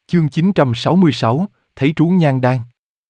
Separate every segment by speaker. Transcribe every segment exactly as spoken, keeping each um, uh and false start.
Speaker 1: Chương chín trăm sáu mươi sáu, thấy trú nhan đan.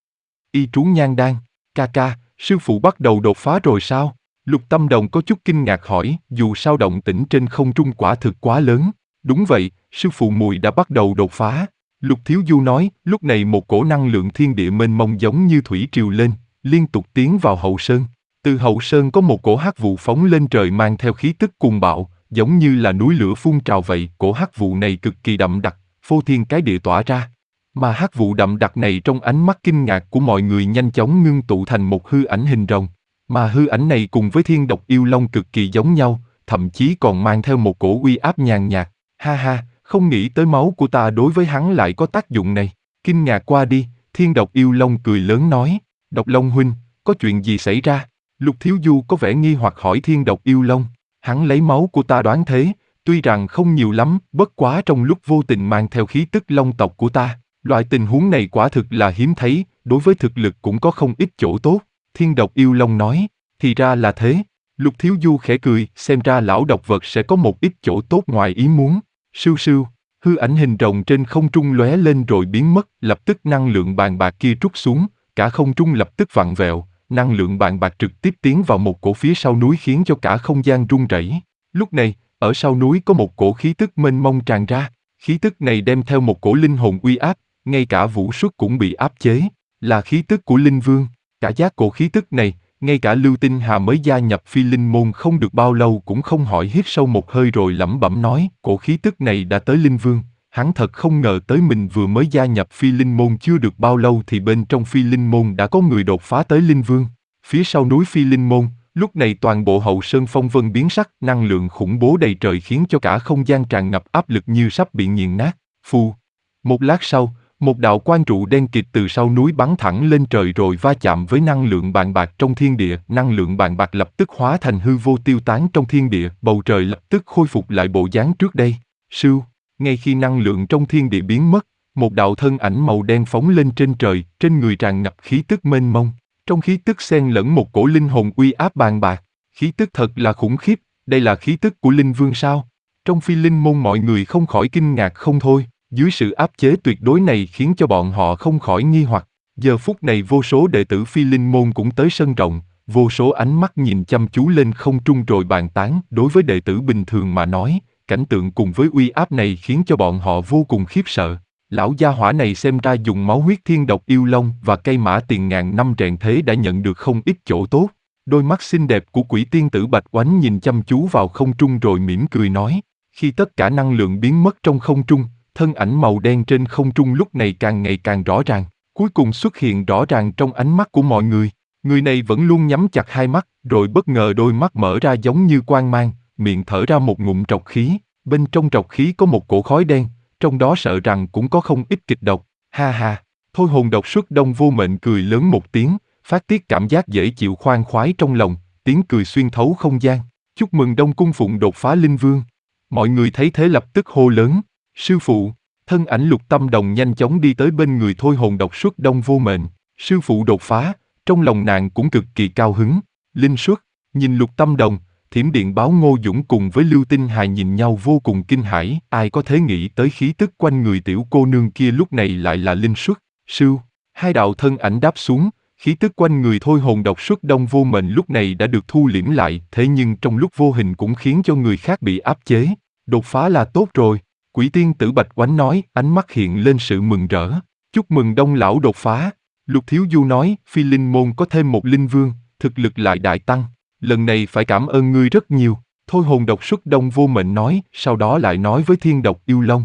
Speaker 1: Y trú nhan đan, ca ca, sư phụ bắt đầu đột phá rồi sao? Lục Tâm Đồng có chút kinh ngạc hỏi, dù sao động tĩnh trên không trung quả thực quá lớn. Đúng vậy, sư phụ mùi đã bắt đầu đột phá. Lục Thiếu Du nói, lúc này một cổ năng lượng thiên địa mênh mông giống như thủy triều lên, liên tục tiến vào hậu sơn. Từ hậu sơn có một cổ hắc vụ phóng lên trời mang theo khí tức cuồng bạo, giống như là núi lửa phun trào vậy. Cổ hắc vụ này cực kỳ đậm đặc, phô thiên cái địa tỏa ra. Mà hắc vụ đậm đặc này trong ánh mắt kinh ngạc của mọi người nhanh chóng ngưng tụ thành một hư ảnh hình rồng. Mà hư ảnh này cùng với thiên độc yêu long cực kỳ giống nhau, thậm chí còn mang theo một cổ uy áp nhàn nhạt. Ha ha, không nghĩ tới máu của ta đối với hắn lại có tác dụng này. Kinh ngạc qua đi, thiên độc yêu long cười lớn nói, Độc Long huynh, có chuyện gì xảy ra? Lục Thiếu Du có vẻ nghi hoặc hỏi thiên độc yêu long. Hắn lấy máu của ta đoán thế, tuy rằng không nhiều lắm, bất quá trong lúc vô tình mang theo khí tức long tộc của ta. Loại tình huống này quả thực là hiếm thấy, đối với thực lực cũng có không ít chỗ tốt. Thiên độc yêu long nói, thì ra là thế. Lục Thiếu Du khẽ cười, xem ra lão độc vật sẽ có một ít chỗ tốt ngoài ý muốn. Sưu sưu, hư ảnh hình rồng trên không trung lóe lên rồi biến mất, lập tức năng lượng bàn bạc kia trút xuống, cả không trung lập tức vặn vẹo, năng lượng bàn bạc trực tiếp tiến vào một cổ phía sau núi khiến cho cả không gian rung rẩy. Lúc này, ở sau núi có một cổ khí tức mênh mông tràn ra, khí tức này đem theo một cổ linh hồn uy áp, ngay cả vũ xuất cũng bị áp chế, là khí tức của linh vương. Cả giác cổ khí tức này, ngay cả Lưu Tinh Hà mới gia nhập Phi Linh môn không được bao lâu cũng không hỏi, hít sâu một hơi rồi lẩm bẩm nói, cổ khí tức này đã tới linh vương. Hắn thật không ngờ tới mình vừa mới gia nhập Phi Linh môn chưa được bao lâu thì bên trong Phi Linh môn đã có người đột phá tới linh vương. Phía sau núi Phi Linh môn, lúc này toàn bộ hậu sơn phong vân biến sắc, năng lượng khủng bố đầy trời khiến cho cả không gian tràn ngập áp lực như sắp bị nghiền nát. Phù. Một lát sau, một đạo quang trụ đen kịt từ sau núi bắn thẳng lên trời rồi va chạm với năng lượng bàn bạc trong thiên địa. Năng lượng bàn bạc lập tức hóa thành hư vô tiêu tán trong thiên địa, bầu trời lập tức khôi phục lại bộ dáng trước đây. Sưu. Ngay khi năng lượng trong thiên địa biến mất, một đạo thân ảnh màu đen phóng lên trên trời, trên người tràn ngập khí tức mênh mông. Trong khí tức xen lẫn một cổ linh hồn uy áp bàn bạc, khí tức thật là khủng khiếp, đây là khí tức của linh vương sao? Trong Phi Linh môn mọi người không khỏi kinh ngạc không thôi, dưới sự áp chế tuyệt đối này khiến cho bọn họ không khỏi nghi hoặc. Giờ phút này vô số đệ tử Phi Linh môn cũng tới sân rộng, vô số ánh mắt nhìn chăm chú lên không trung rồi bàn tán. Đối với đệ tử bình thường mà nói, cảnh tượng cùng với uy áp này khiến cho bọn họ vô cùng khiếp sợ. Lão gia hỏa này xem ra dùng máu huyết thiên độc yêu long và cây mã tiền ngàn năm rèn thế đã nhận được không ít chỗ tốt. Đôi mắt xinh đẹp của quỷ tiên tử Bạch Oánh nhìn chăm chú vào không trung rồi mỉm cười nói. Khi tất cả năng lượng biến mất trong không trung, thân ảnh màu đen trên không trung lúc này càng ngày càng rõ ràng, cuối cùng xuất hiện rõ ràng trong ánh mắt của mọi người. Người này vẫn luôn nhắm chặt hai mắt, rồi bất ngờ đôi mắt mở ra giống như quang mang, miệng thở ra một ngụm trọc khí, bên trong trọc khí có một cổ khói đen, trong đó sợ rằng cũng có không ít kịch độc. Ha ha, thôi hồn độc xuất Đông Vô Mệnh cười lớn một tiếng, phát tiết cảm giác dễ chịu khoan khoái trong lòng, tiếng cười xuyên thấu không gian. Chúc mừng Đông Cung Phụng đột phá linh vương. Mọi người thấy thế lập tức hô lớn, sư phụ. Thân ảnh Lục Tâm Đồng nhanh chóng đi tới bên người thôi hồn độc xuất Đông Vô Mệnh. Sư phụ đột phá, trong lòng nàng cũng cực kỳ cao hứng. Linh xuất, nhìn Lục Tâm Đồng, Thiểm Điện Báo Ngô Dũng cùng với Lưu Tinh Hài nhìn nhau vô cùng kinh hãi. Ai có thể nghĩ tới khí tức quanh người tiểu cô nương kia lúc này lại là linh xuất. Sưu, hai đạo thân ảnh đáp xuống, khí tức quanh người thôi hồn độc xuất Đông Vô Mệnh lúc này đã được thu liễm lại, thế nhưng trong lúc vô hình cũng khiến cho người khác bị áp chế. Đột phá là tốt rồi. Quỷ tiên tử Bạch Oánh nói, ánh mắt hiện lên sự mừng rỡ. Chúc mừng Đông lão đột phá. Lục Thiếu Du nói, Phi Linh môn có thêm một linh vương, thực lực lại đại tăng. Lần này phải cảm ơn ngươi rất nhiều. Thôi hồn độc xuất Đông Vô Mệnh nói, sau đó lại nói với thiên độc yêu long.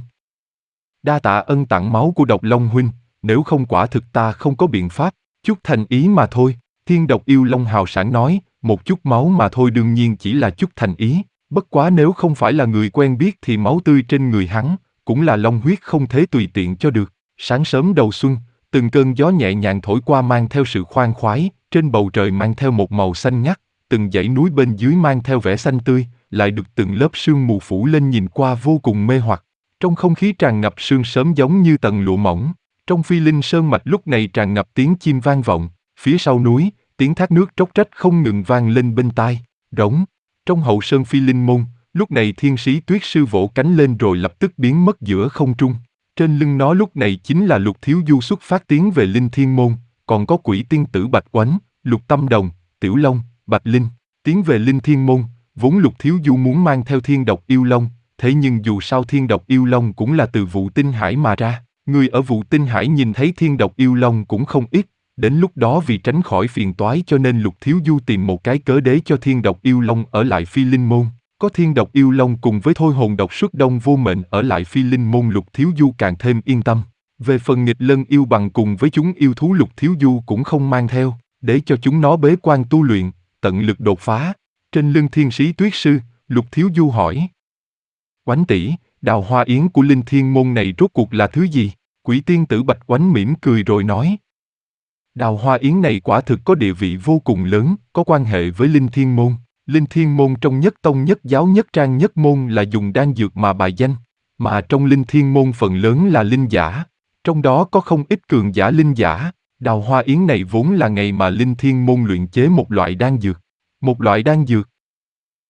Speaker 1: Đa tạ ân tặng máu của Độc Long huynh, nếu không quả thực ta không có biện pháp, chút thành ý mà thôi. Thiên độc yêu long hào sảng nói, một chút máu mà thôi đương nhiên chỉ là chút thành ý. Bất quá nếu không phải là người quen biết thì máu tươi trên người hắn, cũng là long huyết không thể tùy tiện cho được. Sáng sớm đầu xuân, từng cơn gió nhẹ nhàng thổi qua mang theo sự khoan khoái, trên bầu trời mang theo một màu xanh ngắt, từng dãy núi bên dưới mang theo vẻ xanh tươi, lại được từng lớp sương mù phủ lên nhìn qua vô cùng mê hoặc. Trong không khí tràn ngập sương sớm giống như tầng lụa mỏng, trong Phi Linh Sơn mạch lúc này tràn ngập tiếng chim vang vọng, phía sau núi, tiếng thác nước róc rách không ngừng vang lên bên tai, rống. Trong hậu sơn Phi Linh môn, lúc này thiên sĩ tuyết sư vỗ cánh lên rồi lập tức biến mất giữa không trung. Trên lưng nó lúc này chính là Lục Thiếu Du xuất phát tiến về Linh Thiên Môn, còn có quỷ tiên tử Bạch Oánh, Lục Tâm Đồng, Tiểu Long, Bạch Linh. Tiến về Linh Thiên Môn, vốn Lục Thiếu Du muốn mang theo Thiên Độc Yêu Long, thế nhưng dù sao Thiên Độc Yêu Long cũng là từ Vụ Tinh Hải mà ra. Người ở Vụ Tinh Hải nhìn thấy Thiên Độc Yêu Long cũng không ít, đến lúc đó vì tránh khỏi phiền toái cho nên Lục Thiếu Du tìm một cái cớ để cho Thiên Độc Yêu Long ở lại Phi Linh Môn. Có Thiên Độc Yêu Long cùng với Thôi Hồn Độc Xuất Đông Vô Mệnh ở lại Phi Linh Môn, Lục Thiếu Du càng thêm yên tâm. Về phần nghịch lân yêu bằng cùng với chúng yêu thú, Lục Thiếu Du cũng không mang theo, để cho chúng nó bế quan tu luyện, tận lực đột phá. Trên lưng Thiên Sĩ Tuyết Sư, Lục Thiếu Du hỏi: Oánh tỷ, đào hoa yến của Linh Thiên Môn này rốt cuộc là thứ gì? Quỷ tiên tử Bạch Oánh mỉm cười rồi nói: Đào hoa yến này quả thực có địa vị vô cùng lớn, có quan hệ với Linh Thiên Môn. Linh Thiên Môn trong nhất tông nhất giáo nhất trang nhất môn là dùng đan dược mà bài danh, mà trong Linh Thiên Môn phần lớn là linh giả, trong đó có không ít cường giả linh giả. Đào hoa yến này vốn là ngày mà Linh Thiên Môn luyện chế một loại đan dược. Một loại đan dược?